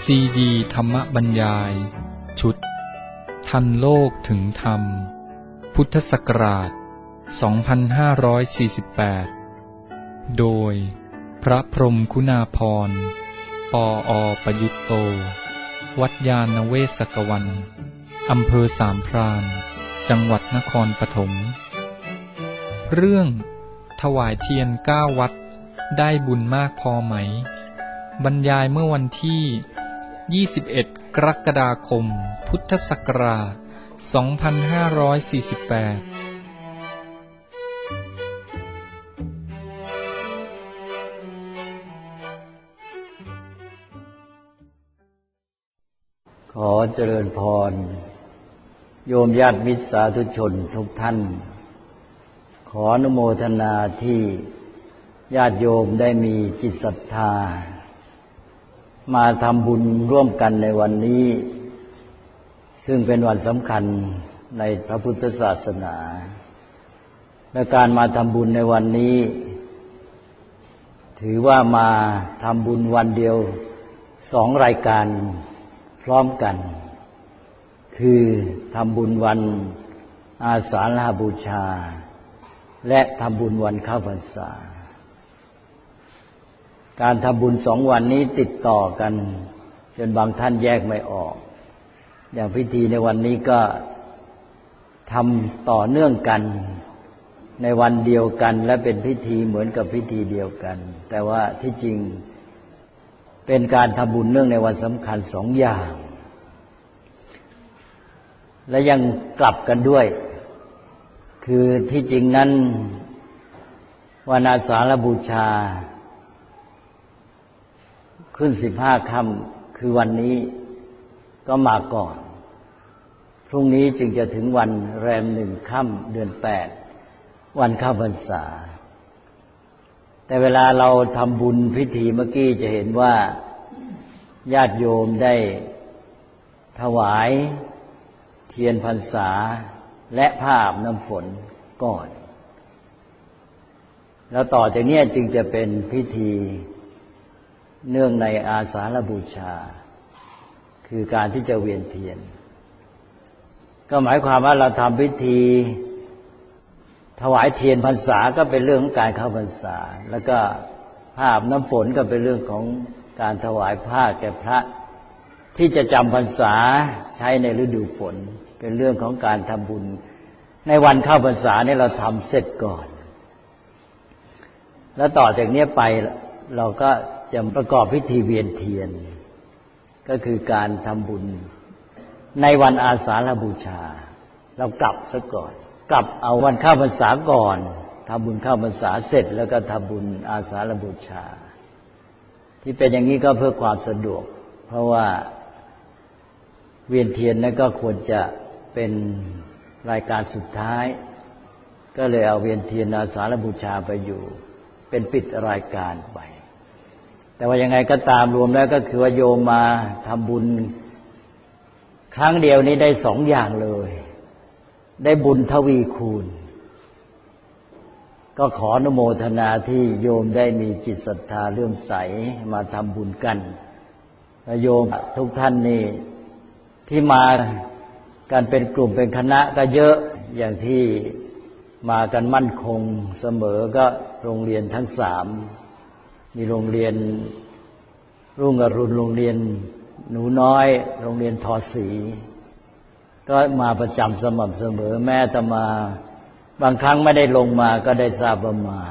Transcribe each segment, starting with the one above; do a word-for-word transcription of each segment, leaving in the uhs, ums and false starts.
ซีดีธรรมบรรยายชุดทันโลกถึงธรรมพุทธศักราชสองพันห้าร้อยสี่สิบแปดโดยพระพรหมคุณาภรณ์ปออประยุตโตวัดยาณเวศกวันอำเภอสามพรานจังหวัดนครปฐมเรื่องถวายเทียนเก้าวัดได้บุญมากพอไหมบรรยายเมื่อวันที่ยี่สิบเอ็ดกรกฎาคมพุทธศักราชสองพันห้าร้อยสี่สิบแปดขอเจริญพรโยมญาติมิตรสาธุชนทุกท่านขออนุโมทนาที่ญาติโยมได้มีจิตศรัทธามาทำบุญร่วมกันในวันนี้ซึ่งเป็นวันสำคัญในพระพุทธศาสนาและการมาทำบุญในวันนี้ถือว่ามาทำบุญวันเดียวสองรายการพร้อมกันคือทำบุญวันอาสาฬหบูชาและทำบุญวันเข้าพรรษาการทำบุญสองวันนี้ติดต่อกันจนบางท่านแยกไม่ออกอย่างพิธีในวันนี้ก็ทำต่อเนื่องกันในวันเดียวกันและเป็นพิธีเหมือนกับพิธีเดียวกันแต่ว่าที่จริงเป็นการทำบุญเนื่องในวันสำคัญสองอย่างและยังกลับกันด้วยคือที่จริงนั้นวันอาสาฬหบูชาขึ้นสิบห้าค่ำคือวันนี้ก็มาก่อนพรุ่งนี้จึงจะถึงวันแรมหนึ่งค่ำเดือนแปดวันเข้าพรรษาแต่เวลาเราทำบุญพิธีเมื่อกี้จะเห็นว่าญาติโยมได้ถวายเทียนพรรษาและผ้าอาบน้ำฝนก่อนแล้วต่อจากนี้จึงจะเป็นพิธีเนื่องในอาสาฬบูชาคือการที่จะเวียนเทียนก็หมายความว่าเราทำพิธีถวายเทียนพรรษาก็เป็นเรื่องของการเข้าพรรษาแล้วก็ผ้าอาบน้ำฝนก็เป็นเรื่องของการถวายผ้าแก่พระที่จะจำพรรษาใช้ในฤดูฝนเป็นเรื่องของการทำบุญในวันเข้าพรรษาเนี่ยเราทำเสร็จก่อนแล้วต่อจากนี้ไปเราก็จะประกอบพิธีเวียนเทียนก็คือการทำบุญในวันอาสาฬบูชาเรากลับซะก่อนกลับเอาวันเข้าพรรษาก่อนทำบุญเข้าพรรษาเสร็จแล้วก็ทำบุญอาสาฬบูชาที่เป็นอย่างนี้ก็เพื่อความสะดวกเพราะว่าเวียนเทียนนั้นก็ควรจะเป็นรายการสุดท้ายก็เลยเอาเวียนเทียนอาสาฬบูชาไปอยู่เป็นปิดรายการไปแต่ว่ายังไงก็ตามรวมแล้วก็คือว่าโยมมาทำบุญครั้งเดียวนี้ได้สองอย่างเลยได้บุญทวีคูณก็ขออนุโมทนาที่โยมได้มีจิตศรัทธาเลื่อมใสมาทำบุญกันและโยมทุกท่านนี่ที่มากันเป็นกลุ่มเป็นคณะก็เยอะอย่างที่มากันมั่นคงเสมอก็โรงเรียนทั้งสามมีโรงเรียนรุ่งอรุณโรงเรียนหนูน้อยโรงเรียนทอศรีก็มาประจำสม่ำเสมอแม้แต่มาบางครั้งไม่ได้ลงมาก็ได้ทราบว่ามา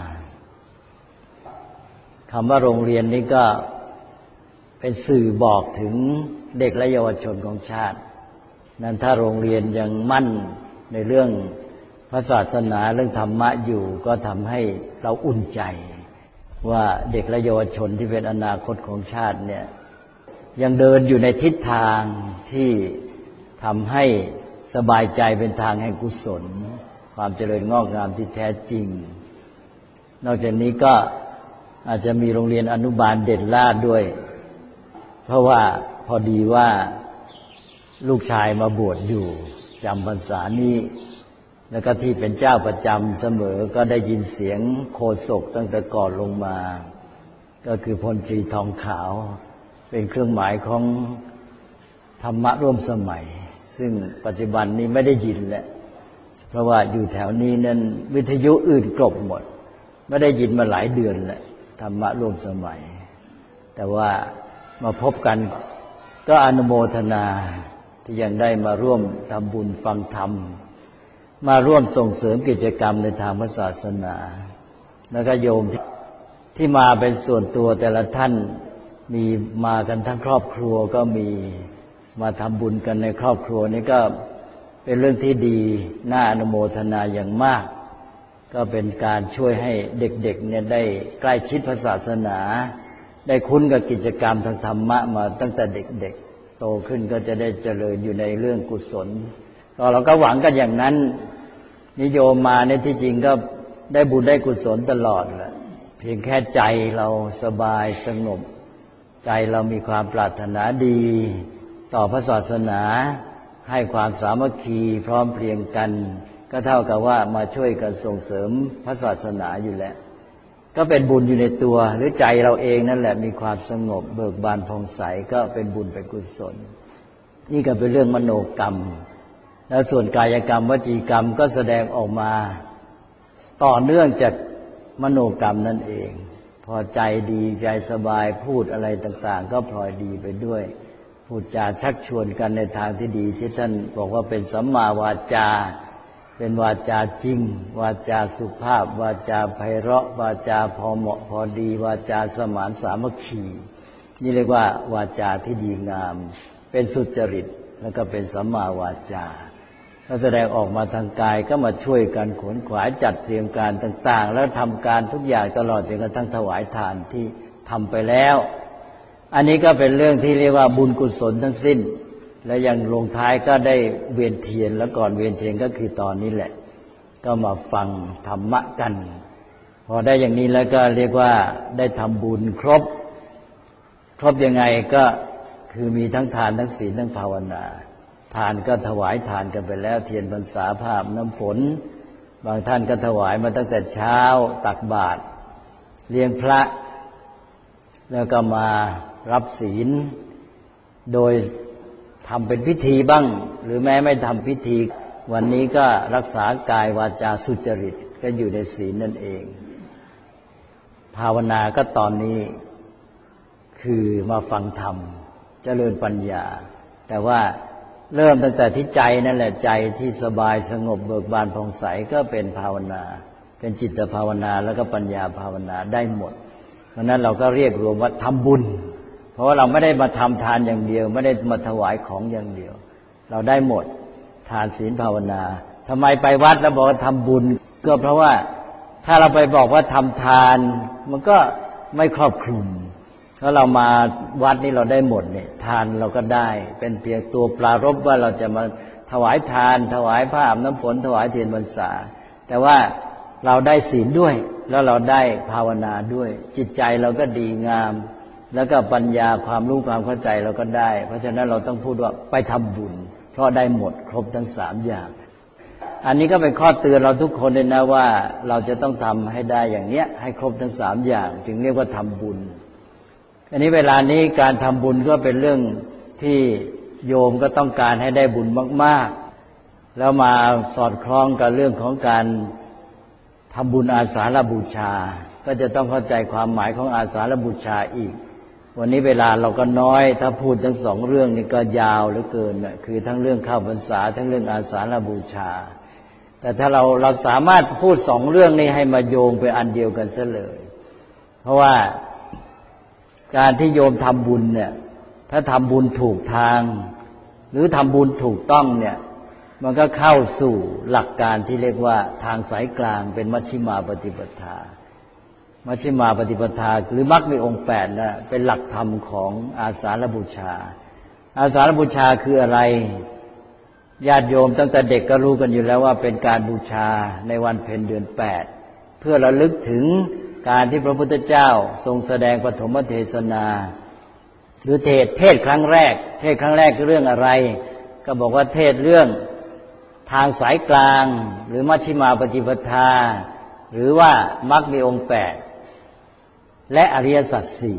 คำว่าโรงเรียนนี้ก็เป็นสื่อบอกถึงเด็กและเยาวชนของชาตินั้นถ้าโรงเรียนยังมั่นในเรื่องพระศาสนาเรื่องธรรมะอยู่ก็ทำให้เราอุ่นใจว่าเด็กและเยาวชนที่เป็นอนาคตของชาติเนี่ยยังเดินอยู่ในทิศทางที่ทำให้สบายใจเป็นทางแห่งกุศลความเจริญงอกงามที่แท้จริงนอกจากนี้ก็อาจจะมีโรงเรียนอนุบาลเด่นล่าด้วยเพราะว่าพอดีว่าลูกชายมาบวชอยู่จำพรรษานี้แล้วก็ที่เป็นเจ้าประจำเสมอก็ได้ยินเสียงโฆษกตั้งแต่ก่อนลงมาก็คือพลตรีทองขาวเป็นเครื่องหมายของธรรมะร่วมสมัยซึ่งปัจจุบันนี้ไม่ได้ยินแล้วเพราะว่าอยู่แถวนี้นั้นวิทยุอื่นกลบหมดไม่ได้ยินมาหลายเดือนแล้วธรรมะร่วมสมัยแต่ว่ามาพบกันก็อนุโมทนาที่ยังได้มาร่วมทำบุญฟังธรรมมาร่วมส่งเสริมกิจกรรมในทางศาสนาแล้วก็โยมที่มาเป็นส่วนตัวแต่ละท่านมีมากันทั้งครอบครัวก็มีมาทำบุญกันในครอบครัวนี้ก็เป็นเรื่องที่ดีน่าอนุโมทนาอย่างมากก็เป็นการช่วยให้เด็กๆเนี่ยได้ใกล้ชิดพระศาสนาได้คุ้นกับกิจกรรมทางธรรมะมาตั้งแต่เด็กๆโตขึ้นก็จะได้เจริญอยู่ในเรื่องกุศลก็เราก็หวังกันอย่างนั้นนิยมมาในที่จริงก็ได้บุญได้กุศลตลอดแหละเพียงแค่ใจเราสบายสงบใจเรามีความปรารถนาดีต่อพระศาสนาให้ความสามัคคีพร้อมเพรียงกันก็เท่ากับว่ามาช่วยกันส่งเสริมพระศาสนาอยู่แล้วก็เป็นบุญอยู่ในตัวหรือใจเราเองนั่นแหละมีความสงบเบิกบานผ่องใสก็เป็นบุญเป็นกุศลนี่ก็เป็นเรื่องมโนกรรมแล้วส่วนกายกรรมวจีกรรมก็แสดงออกมาต่อเนื่องจากมโนกรรมนั่นเองพอใจดีใจสบายพูดอะไรต่างๆก็พลอยดีไปด้วยพูดจาชักชวนกันในทางที่ดีที่ท่านบอกว่าเป็นสัมมาวาจาเป็นวาจาจริงวาจาสุภาพวาจาไพเราะวาจาพอเหมาะพอดีวาจาสมานสามัคคีนี่เรียกว่าวาจาที่ดีงามเป็นสุจริตแล้วก็เป็นสัมมาวาจาถ้าแสดงออกมาทางกายก็มาช่วยกันขวนขวายจัดเตรียมการต่างๆแล้วทำการทุกอย่างตลอดจนกระทั่งถวายทานที่ทำไปแล้วอันนี้ก็เป็นเรื่องที่เรียกว่าบุญกุศลทั้งสิ้นและยังลงท้ายก็ได้เวียนเทียนแล้วก่อนเวียนเทียนก็คือตอนนี้แหละก็มาฟังธรรมะกันพอได้อย่างนี้แล้วก็เรียกว่าได้ทำบุญครบครบยังไงก็คือมีทั้งทานทั้งศีลทั้งภาวนาทานก็ถวายทานกันไปแล้วเทียนพรรษาภาพน้ำฝนบางท่านก็ถวายมาตั้งแต่เช้าตักบาตรเลี้ยงพระแล้วก็มารับศีลโดยทำเป็นพิธีบ้างหรือแม้ไม่ทำพิธีวันนี้ก็รักษากายวาจาสุจริตก็อยู่ในศีลนั่นเองภาวนาก็ตอนนี้คือมาฟังธรรมเจริญปัญญาแต่ว่าเริ่มตั้งแต่ที่ใจนั่นแหละใจที่สบายสงบเบิกบานผ่องใสก็เป็นภาวนาเป็นจิตภาวนาแล้วก็ปัญญาภาวนาได้หมดเพราะนั้นเราก็เรียกรวมว่าทำบุญเพราะว่าเราไม่ได้มาทำทานอย่างเดียวไม่ได้มาถวายของอย่างเดียวเราได้หมดทานศีลภาวนาทำไมไปวัดแล้วบอกว่าทำบุญก็เพราะว่าถ้าเราไปบอกว่าทำทานมันก็ไม่ครอบคลุมถ้าเรามาวัดนี่เราได้หมดเนี่ยทานเราก็ได้เป็นเพียงตัวปรารภว่าเราจะมาถวายทานถวายผ้าอาบน้ำฝนถวายเทียนพรรษาแต่ว่าเราได้ศีลด้วยแล้วเราได้ภาวนาด้วยจิตใจเราก็ดีงามแล้วก็ปัญญาความรู้ความเข้าใจเราก็ได้เพราะฉะนั้นเราต้องพูดว่าไปทำบุญเพราะได้หมดครบทั้งสามอย่างอันนี้ก็เป็นข้อเตือนเราทุกคนเลยนะว่าเราจะต้องทำให้ได้อย่างเนี้ยให้ครบทั้งสามอย่างจึงเรียกว่าทำบุญอันนี้เวลานี้การทำบุญก็เป็นเรื่องที่โยมก็ต้องการให้ได้บุญมากๆแล้วมาสอดคล้องกับเรื่องของการทำบุญอาสาฬบูชาก็จะต้องเข้าใจความหมายของอาสาฬบูชาอีกวันนี้เวลาเราก็น้อยถ้าพูดทั้งสองเรื่องนี้ก็ยาวเหลือเกินคือทั้งเรื่องเข้าพรรษาทั้งเรื่องอาสาฬบูชาแต่ถ้าเราเราสามารถพูดสองเรื่องนี้ให้มาโยงไปอันเดียวกันซะเลยเพราะว่าการที่โยมทำบุญเนี่ยถ้าทำบุญถูกทางหรือทำบุญถูกต้องเนี่ยมันก็เข้าสู่หลักการที่เรียกว่าทางสายกลางเป็นมัชฌิมาปฏิปทามัชฌิมาปฏิปทาหรือมรรคมีองค์แปดนะเป็นหลักธรรมของอาสาฬบูชาอาสาฬบูชาคืออะไรญาติโยมตั้งแต่เด็กก็รู้กันอยู่แล้วว่าเป็นการบูชาในวันเพ็ญเดือนแปดเพื่อระลึกถึงการที่พระพุทธเจ้าทรงแสดงปฐมเทศนาหรือเทศเทศครั้งแรกเทศครั้งแรกคือเรื่องอะไรก็บอกว่าเทศเรื่องทางสายกลางหรือมัชฌิมาปฏิปทาหรือว่ามรรคมีองค์แปดและอริยสัจสี่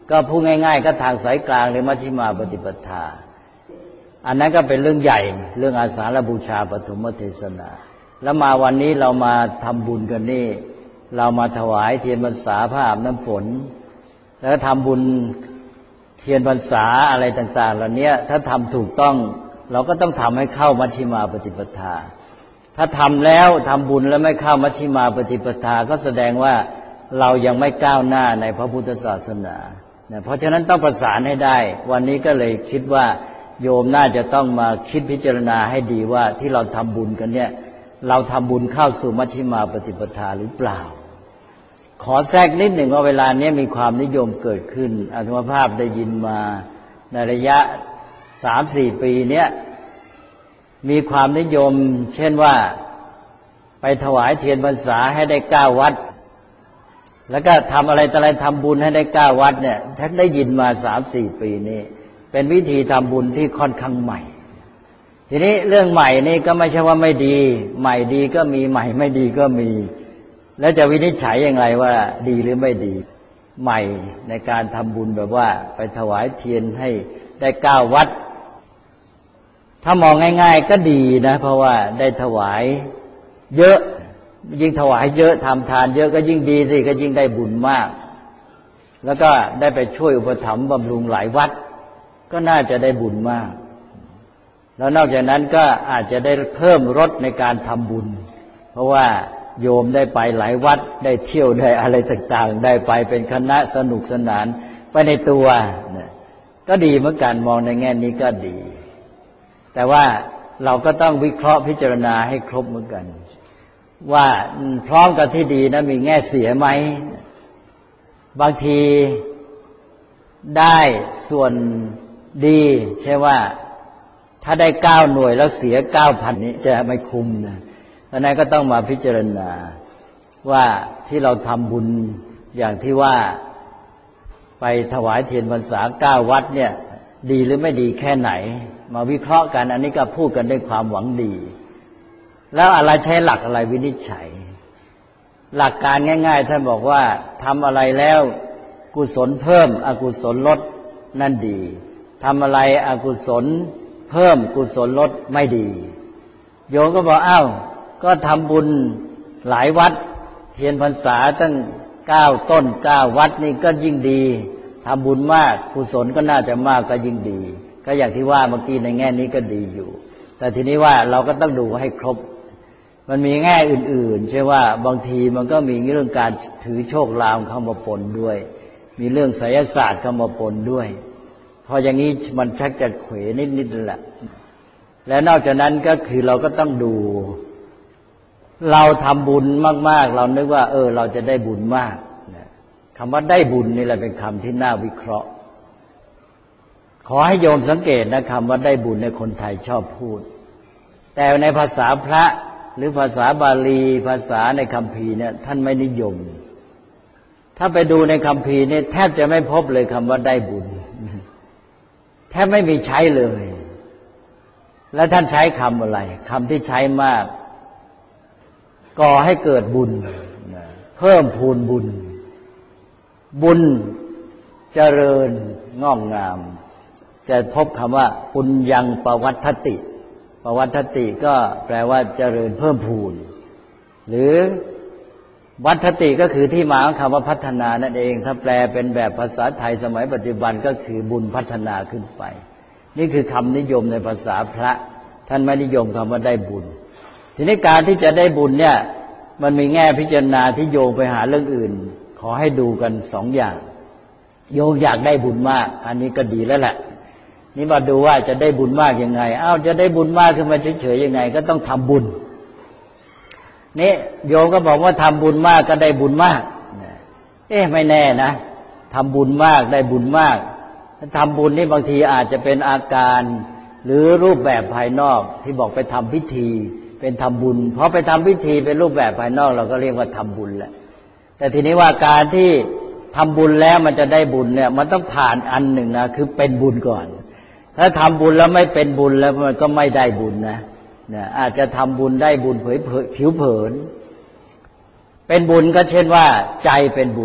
ก็พูดง่ายๆก็ทางสายกลางหรือมัชฌิมาปฏิปทาอันนั้นก็เป็นเรื่องใหญ่เรื่องอาสาฬบูชาปฐมเทศนาแล้วมาวันนี้เรามาทำบุญกันนี่เรามาถวายเทียนพรรษาผ้าอาบน้ำฝนแล้วทำบุญเทียนพรรษาอะไรต่างๆเหล่านี้ถ้าทำถูกต้องเราก็ต้องทำให้เข้ามัชฌิมาปฏิปทาถ้าทำแล้วทำบุญแล้วไม่เข้ามัชฌิมาปฏิปทาก็แสดงว่าเรายังไม่ก้าวหน้าในพระพุทธศาสนาเพราะฉะนั้นต้องประสานให้ได้วันนี้ก็เลยคิดว่าโยมน่าจะต้องมาคิดพิจารณาให้ดีว่าที่เราทำบุญกันเนี่ยเราทำบุญเข้าสู่มัชฌิมาปฏิปทาหรือเปล่าขอแทรกนิดหนึ่งว่าเวลานี้มีความนิยมเกิดขึ้นอาตมาภาพได้ยินมาในระยะสามสี่ปีเนี้ยมีความนิยมเช่นว่าไปถวายเทียนพรรษาให้ได้เก้าวัดแล้วก็ทำอะไรต่ออะไรทำบุญให้ได้เก้าวัดเนี่ยฉันได้ยินมาสามสี่ปีนี้เป็นวิธีทำบุญที่ค่อนข้างใหม่ทีนี้เรื่องใหม่นี่ก็ไม่ใช่ว่าไม่ดีใหม่ดีก็มีใหม่ไม่ดีก็มีแล้วจะวินิจฉัยอย่างไรว่าดีหรือไม่ดีใหม่ในการทำบุญแบบว่าไปถวายเทียนให้ได้เก้าวัดถ้ามองง่ายๆก็ดีนะเพราะว่าได้ถวายเยอะยิ่งถวายเยอะทำทานเยอะก็ยิ่งดีสิก็ยิ่งได้บุญมากแล้วก็ได้ไปช่วยอุปถัมภ์บำรุงหลายวัดก็น่าจะได้บุญมากแล้วนอกจากนั้นก็อาจจะได้เพิ่มรสในการทำบุญเพราะว่าโยมได้ไปหลายวัดได้เที่ยวได้อะไรต่างๆได้ไปเป็นคณะสนุกสนานไปในตัวก็ดีเหมือนกันมองในแง่นี้ก็ดีแต่ว่าเราก็ต้องวิเคราะห์พิจารณาให้ครบเหมือนกันว่าพร้อมกับที่ดีนะมีแง่เสียไหมบางทีได้ส่วนดีใช่ว่าถ้าได้เก้าหน่วยแล้วเสียเก้าพันนี้จะไม่คุ้มนะเพราะนั้นก็ต้องมาพิจารณาว่าที่เราทำบุญอย่างที่ว่าไปถวายเทียนพรรษาเก้าวัดเนี่ยดีหรือไม่ดีแค่ไหนมาวิเคราะห์กันอันนี้ก็พูดกันด้วยความหวังดีแล้วอะไรใช้หลักอะไรวินิจฉัยหลักการง่ายๆท่านบอกว่าทำอะไรแล้วกุศลเพิ่มอกุศลลดนั่นดีทำอะไรอกุศลเพิ่มกุศลลดไม่ดีโยมก็บอกอ้าวก็ทำบุญหลายวัดเทียนพรรษาตั้งเก้าต้นเก้าวัดนี่ก็ยิ่งดีทำบุญมากกุศลก็น่าจะมากก็ยิ่งดีก็อย่างที่ว่าเมื่อกี้ในแง่นี้ก็ดีอยู่แต่ทีนี้ว่าเราก็ต้องดูให้ครบมันมีแง่อื่นๆใช่ว่าบางทีมันก็มีเรื่องการถือโชคลางเข้ามาปนด้วยมีเรื่องไสยศาสตร์เข้ามาปนด้วยพออย่างนี้มันชักจะเขวนิดๆแหละและนอกจากนั้นก็คือเราก็ต้องดูเราทำบุญมากๆเรานึกว่าเออเราจะได้บุญมากคำว่าได้บุญนี่แหละเป็นคำที่น่าวิเคราะห์ขอให้โยมสังเกตนะคำว่าได้บุญในคนไทยชอบพูดแต่ในภาษาพระหรือภาษาบาลีภาษาในคัมภีร์เนี่ยท่านไม่นิยมถ้าไปดูในคัมภีร์เนี่ยแทบจะไม่พบเลยคำว่าได้บุญแทบไม่มีใช้เลยแล้วท่านใช้คำอะไรคำที่ใช้มากก่อให้เกิดบุญเพิ่มพูนบุญบุญเจริญงอกงามจะพบคำว่าปุญญังปวัฏฐติปวัฏฐติก็แปลว่าเจริญเพิ่มพูนหรือวัฏฐติก็คือที่มาของคำว่าพัฒนานั่นเองถ้าแปลเป็นแบบภาษาไทยสมัยปัจจุบันก็คือบุญพัฒนาขึ้นไปนี่คือคำนิยมในภาษาพระท่านไม่นิยมคำว่าได้บุญทีนี้การที่จะได้บุญเนี่ยมันมีแง่พิจารณาที่โยงไปหาเรื่องอื่นขอให้ดูกันสองอย่างโยงอยากได้บุญมากอันนี้ก็ดีแล้วแหละนี่มาดูว่าจะได้บุญมากยังไงอ้าวจะได้บุญมากขึ้นมาเฉยๆยังไงก็ต้องทำบุญนี่โยมก็บอกว่าทำบุญมากก็ได้บุญมากเอ๊ะไม่แน่นะทำบุญมากได้บุญมากทำบุญนี่บางทีอาจจะเป็นอาการหรือรูปแบบภายนอกที่บอกไปทำพิธีเป็นทำบุญเพราะไปทำพิธีเป็นรูปแบบภายนอกเราก็เรียกว่าทำบุญแหละแต่ทีนี้ว่าการที่ทำบุญแล้วมันจะได้บุญเนี่ยมันต้องผ่านอันหนึ่งนะคือเป็นบุญก่อนถ้าทำบุญแล้วไม่เป็นบุญแล้วมันก็ไม่ได้บุญนะเนี่ยอาจจะทำบุญได้บุญเผยผิวเผินเป็นบุญก็เช่นว่าใจเป็นบุญ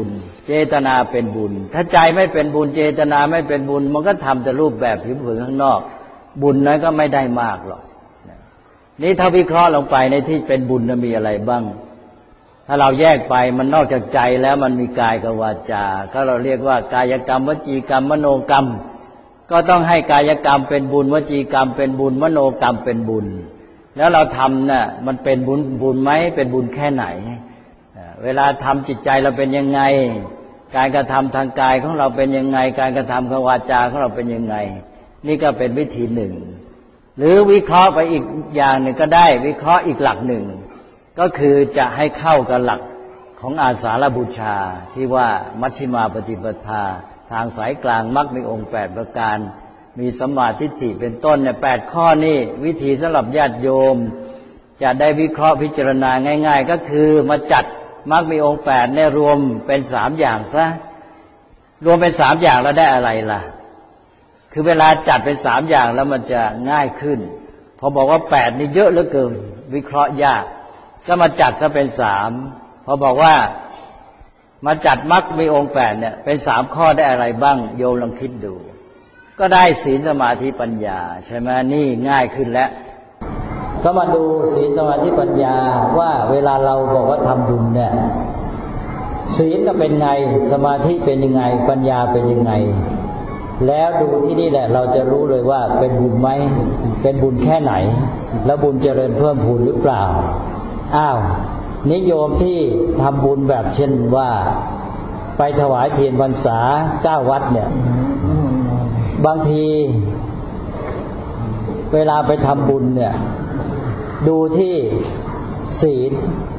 เจตนาเป็นบุญถ้าใจไม่เป็นบุญเจตนาไม่เป็นบุญมันก็ทำแต่รูปแบบผิวเผินข้างนอกบุญนั้นก็ไม่ได้มากหรอกนี่ถ้าวิเคราะห์ลงไปในที่เป็นบุญมีอะไรบ้างถ้าเราแยกไปมันนอกจากใจแล้วมันมีกายกับวาจาก็เราเรียกว่ากายกรรมวจีกรรมมโนกรรมก็ต้องให้กายกรรมเป็นบุญวจีกรรมเป็นบุญมโนกรรมเป็นบุญแล้วเราทำน่ะมันเป็นบุญบุญไหมเป็นบุญแค่ไหนเวลาทำจิตใจเราเป็นยังไงการกระทำทางกายของเราเป็นยังไงการกระทำทางวาจาของเราเป็นยังไงนี่ก็เป็นวิธีหนึ่งหรือวิเคราะห์ไปอีกอย่างหนึ่งก็ได้วิเคราะห์อีกหลักหนึ่งก็คือจะให้เข้ากับหลักของอาสาฬบูชาที่ว่ามัชฌิมาปฏิปทาทางสายกลางมรรคมีองค์แปดประการมีสัมมาทิฏฐิเป็นต้นเนี่ยแปดข้อนี่วิธีสำหรับญาติโยมจะได้วิเคราะห์พิจารณาง่ายๆก็คือมาจัดมรรคมีองค์แปดเนี่ยรวมเป็นสามอย่างซะรวมเป็นสามอย่างแล้วได้อะไรล่ะคือเวลาจัดเป็นสามอย่างแล้วมันจะง่ายขึ้นพอบอกว่าแปดนี่เยอะเหลือเกินวิเคราะห์ยากก็มาจัดซะเป็นสามพอบอกว่ามาจัดมรรคมีองค์แปดเนี่ยเป็นสามข้อได้อะไรบ้างโยมลองคิดดูก็ได้ศีลสมาธิปัญญาใช่ไหมนี่ง่ายขึ้นแล้วก็มาดูศีลสมาธิปัญญาว่าเวลาเราบอกว่าทำบุญเนี่ยศีลจะเป็นไงสมาธิเป็นยังไงปัญญาเป็นยังไงแล้วดูที่นี่แหละเราจะรู้เลยว่าเป็นบุญไหมเป็นบุญแค่ไหนแล้วบุญเจริญเพิ่มพูนหรือเปล่าอ้าวนิยมที่ทำบุญแบบเช่นว่าไปถวายเทียนพรรษาเก้าวัดเนี่ยบางทีเวลาไปทำบุญเนี่ยดูที่ศีล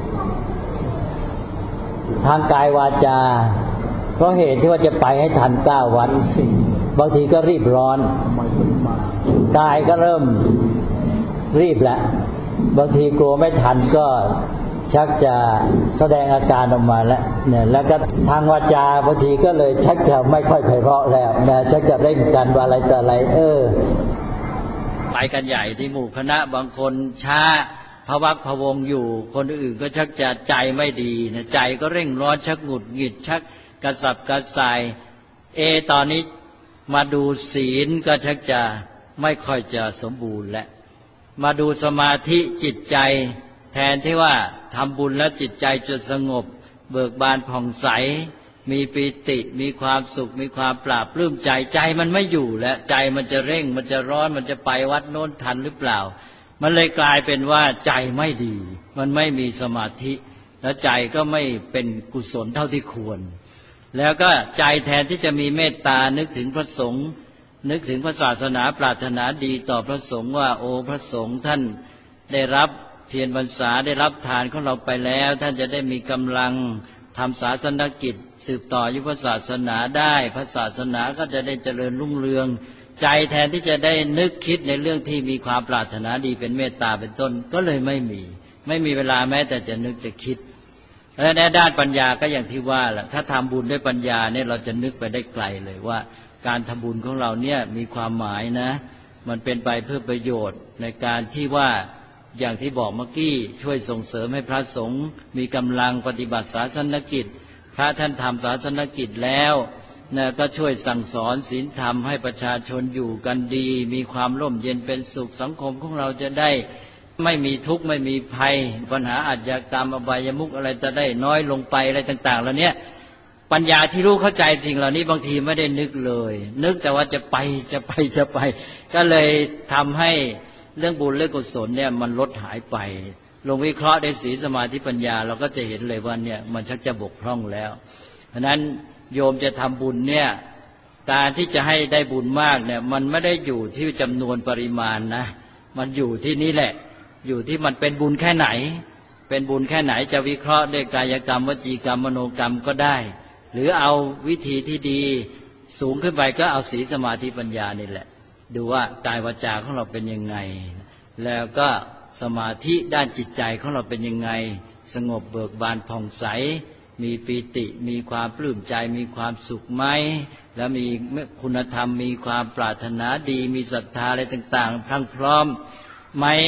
ทางกายวาจาเพราะเหตุที่ว่าจะไปให้ทันเก้าวัดบางทีก็รีบร้อนกายก็เริ่มรีบแล้วบางทีกลัวไม่ทันก็ชักจะแสดงอาการออกมาแล้วเนี่ยแล้วก็ทางวาจาบางทีก็เลยชักจะไม่ค่อยไพเราะแล้วนะชักจะเร่งกันว่าอะไรต่ออะไรเออไปกันใหญ่ที่หมู่คณะบางคนช้าพะวักพะวงอยู่คนอื่นก็ชักจะใจไม่ดีนะใจก็เร่งร้อนชักหงุดหงิดชักกระสับกระส่ายเอตอนนี้มาดูศีลก็ชักจะไม่ค่อยจะสมบูรณ์และมาดูสมาธิจิตใจแทนที่ว่าทำบุญแล้วจิตใจจะสงบเบิกบานผ่องใสมีปิติมีความสุขมีความปราบปลื้มใจใจมันไม่อยู่แล้วใจมันจะเร่งมันจะร้อนมันจะไปวัดโน้นทันหรือเปล่ามันเลยกลายเป็นว่าใจไม่ดีมันไม่มีสมาธิแล้วใจก็ไม่เป็นกุศลเท่าที่ควรแล้วก็ใจแทนที่จะมีเมตตานึกถึงพระสงฆ์นึกถึงพระศาสนาปรารถนาดีต่อพระสงฆ์ว่าโอ้พระสงฆ์ท่านได้รับเทียนพรรษาได้รับทานของเราไปแล้วท่านจะได้มีกำลังทำศาสนกิจสืบต่อยุพศาสนาได้พระศาสนาก็จะได้เจริญรุ่งเรืองใจแทนที่จะได้นึกคิดในเรื่องที่มีความปรารถนาดีเป็นเมตตาเป็นต้นก็เลยไม่มีไม่มีเวลาแม้แต่จะนึกจะคิดและในด้านปัญญาก็อย่างที่ว่าแหละถ้าทำบุญด้วยปัญญาเนี่ยเราจะนึกไปได้ไกลเลยว่าการทำบุญของเราเนี่ยมีความหมายนะมันเป็นไปเพื่อประโยชน์ในการที่ว่าอย่างที่บอกเมื่อกี้ช่วยส่งเสริมให้พระสงฆ์มีกำลังปฏิบัติศาสนกิจพระท่านทำศาสนกิจแล้วนะก็ช่วยสั่งสอนศีลธรรมให้ประชาชนอยู่กันดีมีความร่มเย็นเป็นสุขสังคมของเราจะได้ไม่มีทุกข์ไม่มีภัยปัญหาอาชญากรรมอบายมุขอะไรจะได้น้อยลงไปอะไรต่างๆแล้วเนี้ยปัญญาที่รู้เข้าใจสิ่งเหล่านี้บางทีไม่ได้นึกเลยนึกแต่ว่าจะไปจะไปจะไปก็เลยทำให้เรื่องบุญเรื่องกุศลเนี่ยมันลดหายไปลงวิเคราะห์ในศีลสมาธิปัญญาเราก็จะเห็นเลยว่าเนี่ยมันชักจะบกพร่องแล้วเพราะนั้นโยมจะทำบุญเนี่ยการที่จะให้ได้บุญมากเนี่ยมันไม่ได้อยู่ที่จำนวนปริมาณนะมันอยู่ที่นี่แหละอยู่ที่มันเป็นบุญแค่ไหนเป็นบุญแค่ไหนจะวิเคราะห์ด้วยกายกรรมวจีกรรมมโนกรรมก็ได้หรือเอาวิธีที่ดีสูงขึ้นไปก็เอาศีลสมาธิปัญญานี่แหละดูว่ากายวาจาของเราเป็นยังไงแล้วก็สมาธิด้านจิตใจของเราเป็นยังไงสงบเบิกบานผ่องใสมีปีติมีความปลื้มใจมีความสุขไหมแล้วมีคุณธรรมมีความปรารถนาดีมีศรัทธาอะไรต่างๆพรั่งพร้อมไหม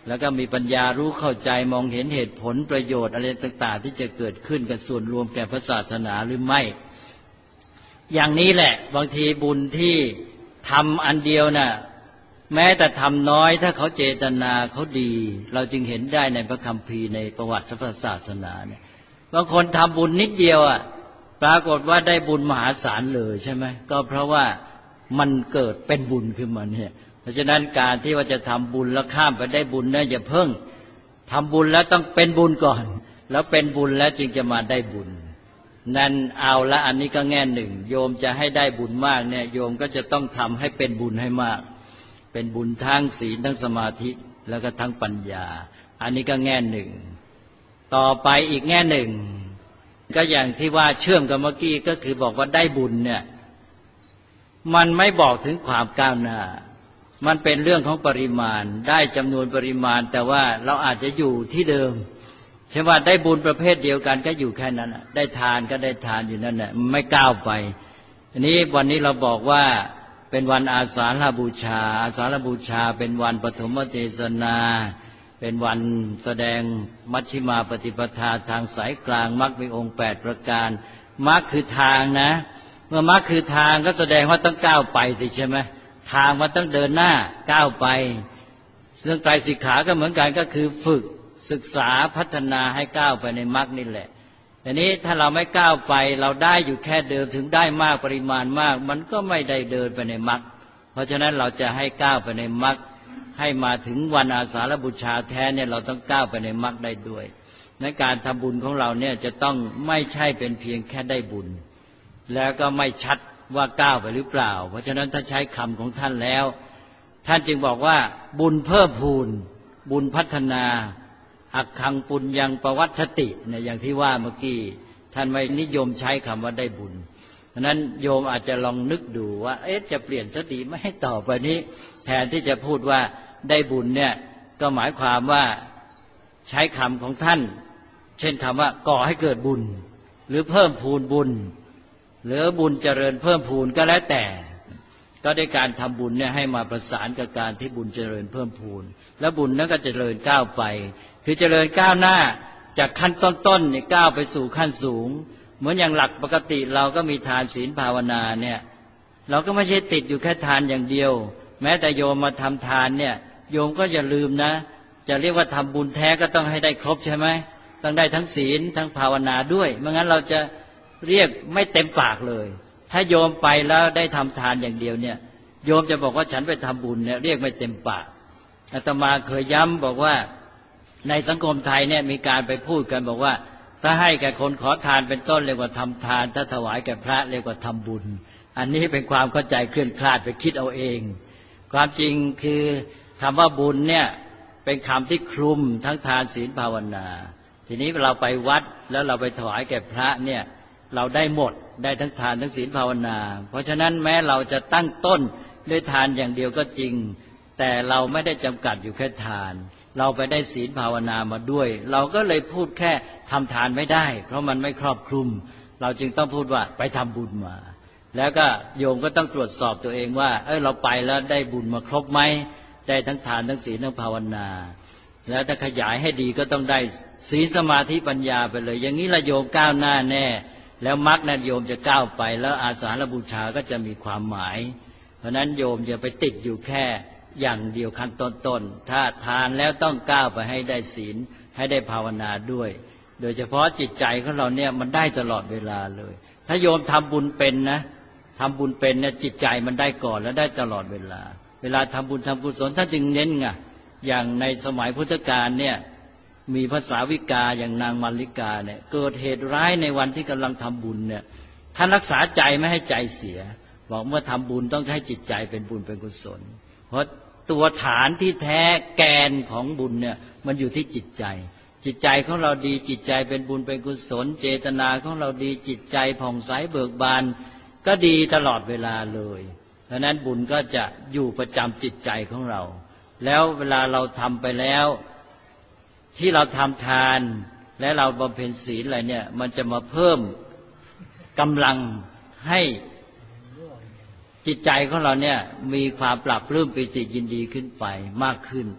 แล้วก็มีปัญญารู้เข้าใจมองเห็นเหตุผลประโยชน์อะไรต่างๆที่จะเกิดขึ้นกับส่วนรวมแก่พระศาสนาหรือไม่อย่างนี้แหละบางทีบุญที่ทำอันเดียวน่ะแม้แต่ทำน้อยถ้าเขาเจตนาเขาดีเราจึงเห็นได้ในพระคัมภีร์ในประวัติพระศาสนาเนี่ยบางคนทำบุญนิดเดียวอ่ะปรากฏว่าได้บุญมหาศาลเลยใช่ไหมก็เพราะว่ามันเกิดเป็นบุญขึ้นมาเนี่ยเพราะฉะนั้นการที่ว่าจะทำบุญแล้วข้ามไปได้บุญเนี่ยอย่าเพิ่งทำบุญแล้วต้องเป็นบุญก่อนแล้วเป็นบุญแล้วจึงจะมาได้บุญนั่นเอาละอันนี้ก็แง่หนึ่งโยมจะให้ได้บุญมากเนี่ยโยมก็จะต้องทำให้เป็นบุญให้มากเป็นบุญทั้งศีลทั้งสมาธิแล้วก็ทั้งปัญญาอันนี้ก็แง่หนึ่งต่อไปอีกแง่หนึ่งก็อย่างที่ว่าเชื่อมกับเมื่อกี้ก็คือบอกว่าได้บุญเนี่ยมันไม่บอกถึงความก้าวหน้ามันเป็นเรื่องของปริมาณได้จำนวนปริมาณแต่ว่าเราอาจจะอยู่ที่เดิมเช่นว่าได้บุญประเภทเดียวกันก็อยู่แค่นั้นได้ทานก็ได้ทานอยู่นั่นแหละไม่ก้าวไปอันนี้วันนี้เราบอกว่าเป็นวันอาสาฬหบูชาอาสาฬบูชาเป็นวันปฐมเทศนาเป็นวันแสดงมัชฌิมาปฏิปทาทางสายกลางมรรคมีองค์แปดประการมรรคคือทางนะเมื่อมรรคคือทางก็แสดงว่าต้องก้าวไปสิใช่ไหมทางมันต้องเดินหน้าก้าวไปเรื่องไตรสิกขาก็เหมือนกันก็คือฝึกศึกษาพัฒนาให้ก้าวไปในมรรคนี่แหละแต่นี้ถ้าเราไม่ก้าวไปเราได้อยู่แค่เดิมถึงได้มากปริมาณมากมันก็ไม่ได้เดินไปในมรรคเพราะฉะนั้นเราจะให้ก้าวไปในมรรคให้มาถึงวันอาสาฬบูชาแท้เนี่ยเราต้องก้าวไปในมรรคได้ด้วยในการทำบุญของเราเนี่ยจะต้องไม่ใช่เป็นเพียงแค่ได้บุญแล้วก็ไม่ชัดว่าก้าวไปหรือเปล่าเพราะฉะนั้นถ้าใช้คำของท่านแล้วท่านจึงบอกว่าบุญเพิ่มพูนบุญพัฒนาอักขังปุญญังปวัตติเนี่ยอย่างที่ว่าเมื่อกี้ท่านไม่นิยมใช้คำว่าได้บุญเพราะนั้นโยมอาจจะลองนึกดูว่าเอ๊ะจะเปลี่ยนซะดีไม่ให้ต่อไปนี้แทนที่จะพูดว่าได้บุญเนี่ยก็หมายความว่าใช้คำของท่านเช่นคำว่าก่อให้เกิดบุญหรือเพิ่มพูนบุญหรือบุญเจริญเพิ่มพูนก็แล้วแต่ก็ได้การทำบุญเนี่ยให้มาประสานกับการที่บุญเจริญเพิ่มพูนแล้วบุญนั้นก็เจริญก้าวไปคือเจริญก้าวหน้าจากขั้นต้นๆเนี่ยก้าวไปสู่ขั้นสูงเหมือนอย่างหลักปกติเราก็มีทานศีลภาวนาเนี่ยเราก็ไม่ใช่ติดอยู่แค่ทานอย่างเดียวแม้แต่โยมมาทำทานเนี่ยโยมก็อย่าลืมนะจะเรียกว่าทำบุญแท้ก็ต้องให้ได้ครบใช่ไหมต้องได้ทั้งศีลทั้งภาวนาด้วยไม่งั้นเราจะเรียกไม่เต็มปากเลยถ้าโยมไปแล้วได้ทำทานอย่างเดียวเนี่ยโยมจะบอกว่าฉันไปทำบุญเนี่ยเรียกไม่เต็มปากอาตมาเคยย้ำบอกว่าในสังคมไทยเนี่ยมีการไปพูดกันบอกว่าถ้าให้แก่คนขอทานเป็นต้นเรียกว่าทำทานถ้าถวายแก่พระเรียกว่าทำบุญอันนี้เป็นความเข้าใจเคลื่อนคลาดไปคิดเอาเองความจริงคือคำว่าบุญเนี่ยเป็นคำที่คลุมทั้งทานศีลภาวนาทีนี้เราไปวัดแล้วเราไปถวายแก่พระเนี่ยเราได้หมดได้ทั้งทานทั้งศีลภาวนาเพราะฉะนั้นแม้เราจะตั้งต้นด้วยทานอย่างเดียวก็จริงแต่เราไม่ได้จำกัดอยู่แค่ทานเราไปได้ศีลภาวนามาด้วยเราก็เลยพูดแค่ทำทานไม่ได้เพราะมันไม่ครอบคลุมเราจึงต้องพูดว่าไปทำบุญมาแล้วก็โยมก็ต้องตรวจสอบตัวเองว่าเออเราไปแล้วได้บุญมาครบไหมได้ทั้งทานทั้งศีลทั้งภาวนาแล้วถ้าขยายให้ดีก็ต้องได้ศีลสมาธิปัญญาไปเลยอย่างนี้ละโยมก้าวหน้าแน่แล้วมรรคนั้นโยมจะก้าวไปแล้วอาสาฬบูชาก็จะมีความหมายเพราะนั้นโยมอย่าไปติดอยู่แค่อย่างเดียวขั้นต้นๆถ้าทานแล้วต้องก้าวไปให้ได้ศีลให้ได้ภาวนาด้วยโดยเฉพาะจิตใจของเราเนี่ยมันได้ตลอดเวลาเลยถ้าโยมทำบุญเป็นนะทำบุญเป็นเนี่ยจิตใจมันได้ก่อนแล้วได้ตลอดเวลาเวลาทำบุญทำกุศลท่านจึงเน้นไงอย่างในสมัยพุทธกาลเนี่ยมีภาษาวิกาอย่างนางมัลลิกาเนี่ยเกิดเหตุร้ายในวันที่กำลังทำบุญเนี่ยท่านรักษาใจไม่ให้ใจเสียบอกเมื่อทำบุญต้องให้จิตใจเป็นบุญเป็นกุศลเพราะตัวฐานที่แท้แกนของบุญเนี่ยมันอยู่ที่จิตใจจิตใจของเราดีจิตใจเป็นบุญเป็นกุศลเจตนาของเราดีจิตใจผ่องใสเบิกบานก็ดีตลอดเวลาเลยเพราะนั้นบุญก็จะอยู่ประจำจิตใจของเราแล้วเวลาเราทำไปแล้วที่เราทำทานและเราบำเพ็ญศีลอะไรเนี่ยมันจะมาเพิ่มกำลังให้จิตใจของเราเนี่ยมีความปรับปลื้มปิติยินดีขึ้นไปมากขึ้น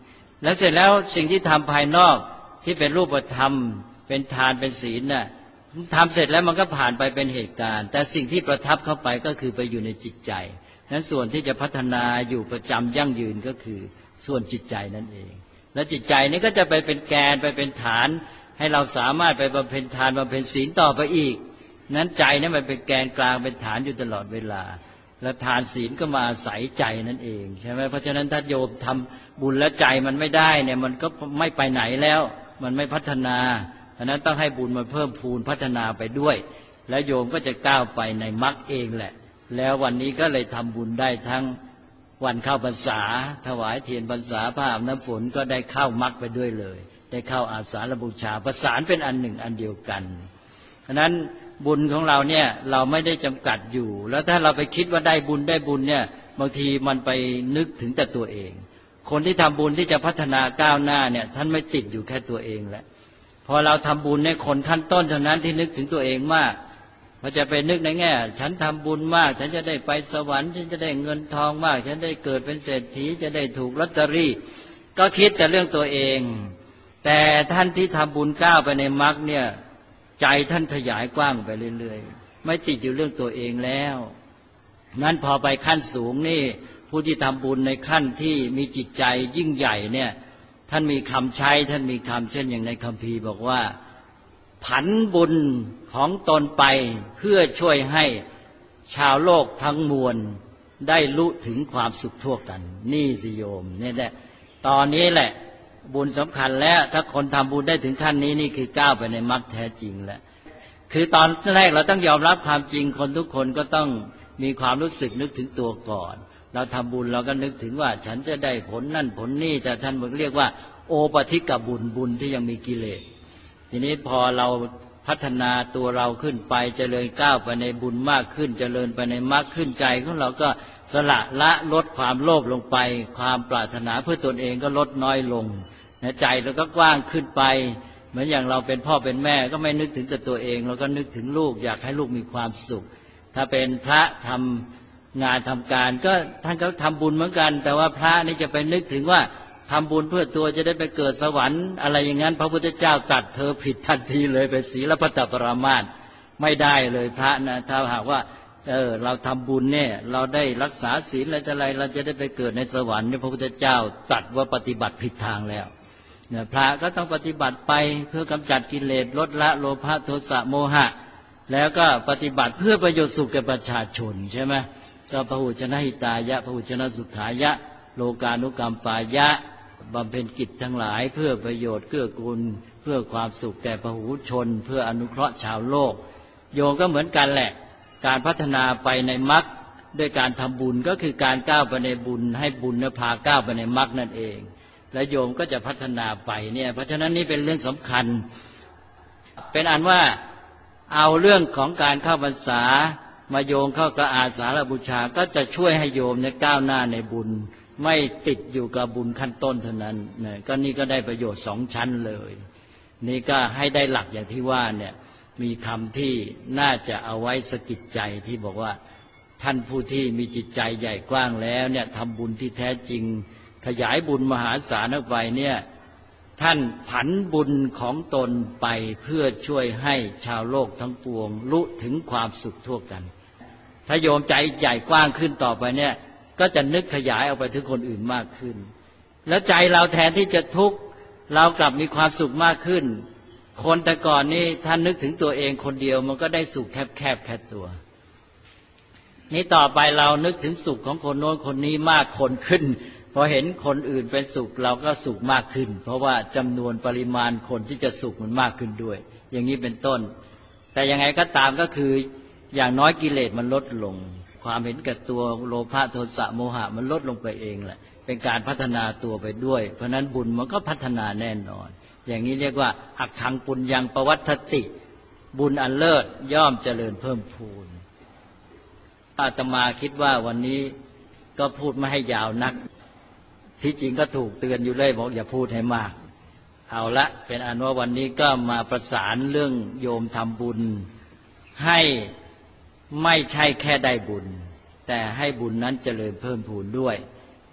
แล้วเสร็จแล้วสิ่งที่ทำภายนอกที่เป็นรูปธรรมเป็นทานเป็นศีลน่ะทำเสร็จแล้วมันก็ผ่านไปเป็นเหตุการณ์แต่สิ่งที่ประทับเข้าไปก็คือไปอยู่ในจิตใจนั้นส่วนที่จะพัฒนาอยู่ประจำยั่งยืนก็คือส่วนจิตใจนั่นเองและจิตใจนี้ก็จะไปเป็นแกนไปเป็นฐานให้เราสามารถไปบำเพ็ญทานบำเพ็ญศีลต่อไปอีกนั้นใจนั้นมันเป็นแกนกลางเป็นฐานอยู่ตลอดเวลาและทานศีลก็มาอาศัยใจนั่นเองใช่ไหมเพราะฉะนั้นถ้าโยมทำบุญและใจมันไม่ได้เนี่ยมันก็ไม่ไปไหนแล้วมันไม่พัฒนาเพราะนั้นต้องให้บุญมันเพิ่มพูนพัฒนาไปด้วยแล้วโยมก็จะก้าวไปในมรรคเองแหละแล้ววันนี้ก็เลยทำบุญได้ทั้งวันเข้าพรรษาถวายเทียนพรรษาผ้าอาบน้ำฝนก็ได้เข้ามรรคไปด้วยเลยได้เข้าอาสาฬบูชาประสานเป็นอันหนึ่งอันเดียวกันเพราะนั้นบุญของเราเนี่ยเราไม่ได้จำกัดอยู่แล้วถ้าเราไปคิดว่าได้บุญได้บุญเนี่ยบางทีมันไปนึกถึงแต่ตัวเองคนที่ทำบุญที่จะพัฒนาก้าวหน้าเนี่ยท่านไม่ติดอยู่แค่ตัวเองแล้วพอเราทำบุญในคนขั้นต้นเท่านั้นที่นึกถึงตัวเองมากพอจะไปนึกในแง่ฉันทำบุญมากฉันจะได้ไปสวรรค์ฉันจะได้เงินทองมากฉันได้เกิดเป็นเศรษฐีจะได้ถูกลอตเตอรี่ก็คิดแต่เรื่องตัวเองแต่ท่านที่ทำบุญก้าวไปในมรรคเนี่ยใจท่านขยายกว้างไปเรื่อยๆไม่ติดอยู่เรื่องตัวเองแล้วนั้นพอไปขั้นสูงนี่ผู้ที่ทำบุญในขั้นที่มีจิตใจยิ่งใหญ่เนี่ยท่านมีคำใช้ท่านมีคำเช่นอย่างในคัมภีร์บอกว่าผันบุญของตนไปเพื่อช่วยให้ชาวโลกทั้งมวลได้รู้ถึงความสุขทั่วกันนี่สิโยมนี่แหละตอนนี้แหละบุญสำคัญแล้วถ้าคนทำบุญได้ถึงขั้นนี้นี่คือก้าวไปในมรรคแท้จริงแล้วคือตอนแรกเราต้องยอมรับความจริงคนทุกคนก็ต้องมีความรู้สึกนึกถึงตัวก่อนเราทำบุญเราก็นึกถึงว่าฉันจะได้ผลนั่นผลนี่แต่ท่านเรียกว่าโอปทิกบุญบุญที่ยังมีกิเลสทีนี้พอเราพัฒนาตัวเราขึ้นไปเจริญก้าวไปในบุญมากขึ้นเจริญไปในมรรคขึ้นใจของเราก็สละละลดความโลภลงไปความปรารถนาเพื่อตนเองก็ลดน้อยลงใจเราก็กว้างขึ้นไปเหมือนอย่างเราเป็นพ่อเป็นแม่ก็ไม่นึกถึงแต่ตัวเองเราก็นึกถึงลูกอยากให้ลูกมีความสุขถ้าเป็นพระทำงานทำการก็ท่านก็ทำบุญเหมือนกันแต่ว่าพระนี่จะไปนึกถึงว่าทำบุญเพื่อตัวจะได้ไปเกิดสวรรค์อะไรอย่างนั้นพระพุทธเจ้าตรัสเธอผิดทันทีเลยไปศีลพัตตปรามาสไม่ได้เลยพระนะถ้าหากว่าเออเราทำบุญเนี่ยเราได้รักษาศีลอะไรอะไรเราจะได้ไปเกิดในสวรรค์เนี่ยพระพุทธเจ้าตรัสว่าปฏิบัติผิดทางแล้วเนี่ยพระก็ต้องปฏิบัติไปเพื่อกำจัดกิเลสลดละโลภะโทสะโมหะแล้วก็ปฏิบัติเพื่อประโยชน์สุขแก่ประชาชนใช่ไหมก็พหุชนะหิตายะพหุชนะสุขายะโลกานุกรรมปายะบำเพ็ญกิจทั้งหลายเพื่อประโยชน์เกื้อกูลเพื่อความสุขแก่พหุชนเพื่ออนุเคราะห์ชาวโลกโยมก็เหมือนกันแหละการพัฒนาไปในมรรคด้วยการทำบุญก็คือการก้าวไปในบุญให้บุญพาก้าวไปในมรรคนั่นเองและโยมก็จะพัฒนาไปเนี่ยเพราะฉะนั้นนี่เป็นเรื่องสำคัญเป็นอันว่าเอาเรื่องของการเข้าพรรษามาโยงเข้ากับอาสาฬบูชาก็จะช่วยให้โยมเนี่ยก้าวหน้าในบุญไม่ติดอยู่กับบุญขั้นต้นเท่านั้นเนี่ยก็นี่ก็ได้ประโยชน์สองชั้นเลยนี่ก็ให้ได้หลักอย่างที่ว่าเนี่ยมีคำที่น่าจะเอาไว้สะกิดใจที่บอกว่าท่านผู้ที่มีจิตใจใหญ่กว้างแล้วเนี่ยทำบุญที่แท้จริงขยายบุญมหาศาลออกไปเนี่ยท่านผันบุญของตนไปเพื่อช่วยให้ชาวโลกทั้งปวงรู้ถึงความสุขทั่วกันถ้าโยมใจใหญ่กว้างขึ้นต่อไปเนี่ยก็จะนึกขยายออกไปถึงคนอื่นมากขึ้นแล้วใจเราแทนที่จะทุกข์เรากลับมีความสุขมากขึ้นคนแต่ก่อนนี้ท่านนึกถึงตัวเองคนเดียวมันก็ได้สุขแคบแคบแค่ตัวนี้ต่อไปเรานึกถึงสุขของคนโน้นคนนี้มากคนขึ้นพอเห็นคนอื่นเป็นสุขเราก็สุขมากขึ้นเพราะว่าจำนวนปริมาณคนที่จะสุขมันมากขึ้นด้วยอย่างนี้เป็นต้นแต่ยังไงก็ตามก็คืออย่างน้อยกิเลสมันลดลงความเห็นแก่ตัวโลภะโทสะโมหะมันลดลงไปเองแหละเป็นการพัฒนาตัวไปด้วยเพราะนั้นบุญมันก็พัฒนาแน่นอนอย่างนี้เรียกว่าอักขังปุญญังปวัตติบุญอันเลิศย่อมเจริญเพิ่มพูนอาตมาคิดว่าวันนี้ก็พูดไม่ให้ยาวนักที่จริงก็ถูกเตือนอยู่เลยบอกอย่าพูดให้มากเอาละเป็นอันว่าวันนี้ก็มาประสานเรื่องโยมทำบุญให้ไม่ใช่แค่ได้บุญแต่ให้บุญนั้นเจริญเพิ่มพูนด้วย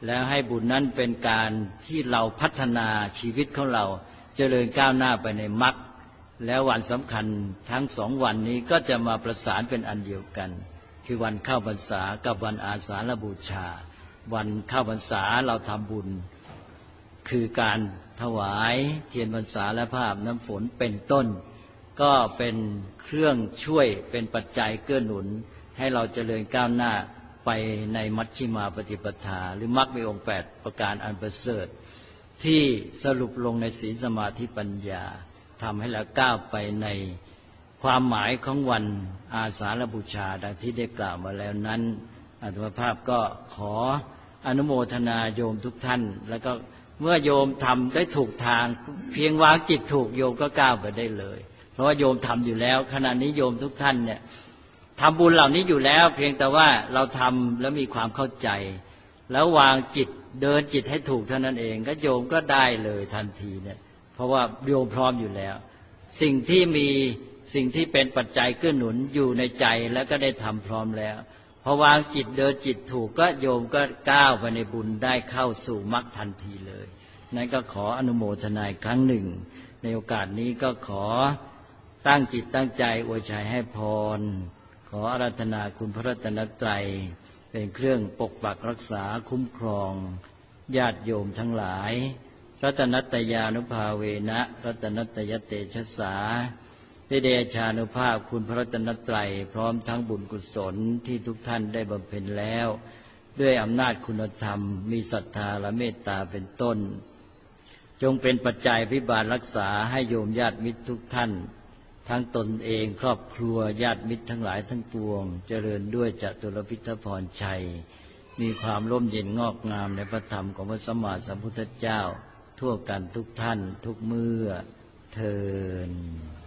แล้วให้บุญนั้นเป็นการที่เราพัฒนาชีวิตของเราเจริญก้าวหน้าไปในมรรคแล้ววันสำคัญทั้งสองวันนี้ก็จะมาประสานเป็นอันเดียวกันคือวันเข้าพรรษากับวันอาสาฬบูชาวันเข้าพรรษาเราทำบุญคือการถวายเทียนพรรษาและภาพน้ำฝนเป็นต้นก็เป็นเครื่องช่วยเป็นปัจจัยเกื้อหนุนให้เราเจริญก้าวหน้าไปในมัชฌิมาปฏิปทาหรือมรรคมีองค์แปดประการอันประเสริฐที่สรุปลงในศีลสมาธิปัญญาทำให้เราก้าวไปในความหมายของวันอาสาฬบูชาดังที่ได้กล่าวมาแล้วนั้นอาตมาภาพก็ขออนุโมทนาโยมทุกท่านแล้วก็เมื่อโยมทำได้ถูกทางเพียงวางจิตถูกโยมก็ก้าวไปได้เลยเพราะว่าโยมทำอยู่แล้วขณะนี้โยมทุกท่านเนี่ยทำบุญเหล่านี้อยู่แล้วเพียงแต่ว่าเราทำแล้วมีความเข้าใจแล้ววางจิตเดินจิตให้ถูกเท่านั้นเองก็โยมก็ได้เลยทันทีเนี่ยเพราะว่าโยมพร้อมอยู่แล้วสิ่งที่มีสิ่งที่เป็นปัจจัยเกื้อหนุนอยู่ในใจแล้วก็ได้ทำพร้อมแล้วพอวางจิตเดินจิตถูกก็โยมก็ก้าวไปในบุญได้เข้าสู่มรรคทันทีเลยนั้นก็ขออนุโมทนาอีกครั้งหนึ่งในโอกาสนี้ก็ขอตั้งจิตตั้งใจอวยชัยให้พรขออาราธนาคุณพระรัตนตรัยเป็นเครื่องปกปักรักษาคุ้มครองญาติโยมทั้งหลายรัตนัตยานุภาเวนะรัตนัตยเตชะสาได้เดชานุภาพคุณพระรัตนตรัยพร้อมทั้งบุญกุศลที่ทุกท่านได้บำเพ็ญแล้วด้วยอำนาจคุณธรรมมีศรัทธาและเมตตาเป็นต้นจงเป็นปัจจัยพิบาลรักษาให้โยมญาติมิตรทุกท่านทั้งตนเองครอบครัวญาติมิตรทั้งหลายทั้งปวงเจริญด้วยจตุรพิทพรชัยมีความร่มเย็นงอกงามในพระธรรมของพระสัมมาสัมพุทธเจ้าทั่วกันทุกท่านทุกเมื่อเทอญ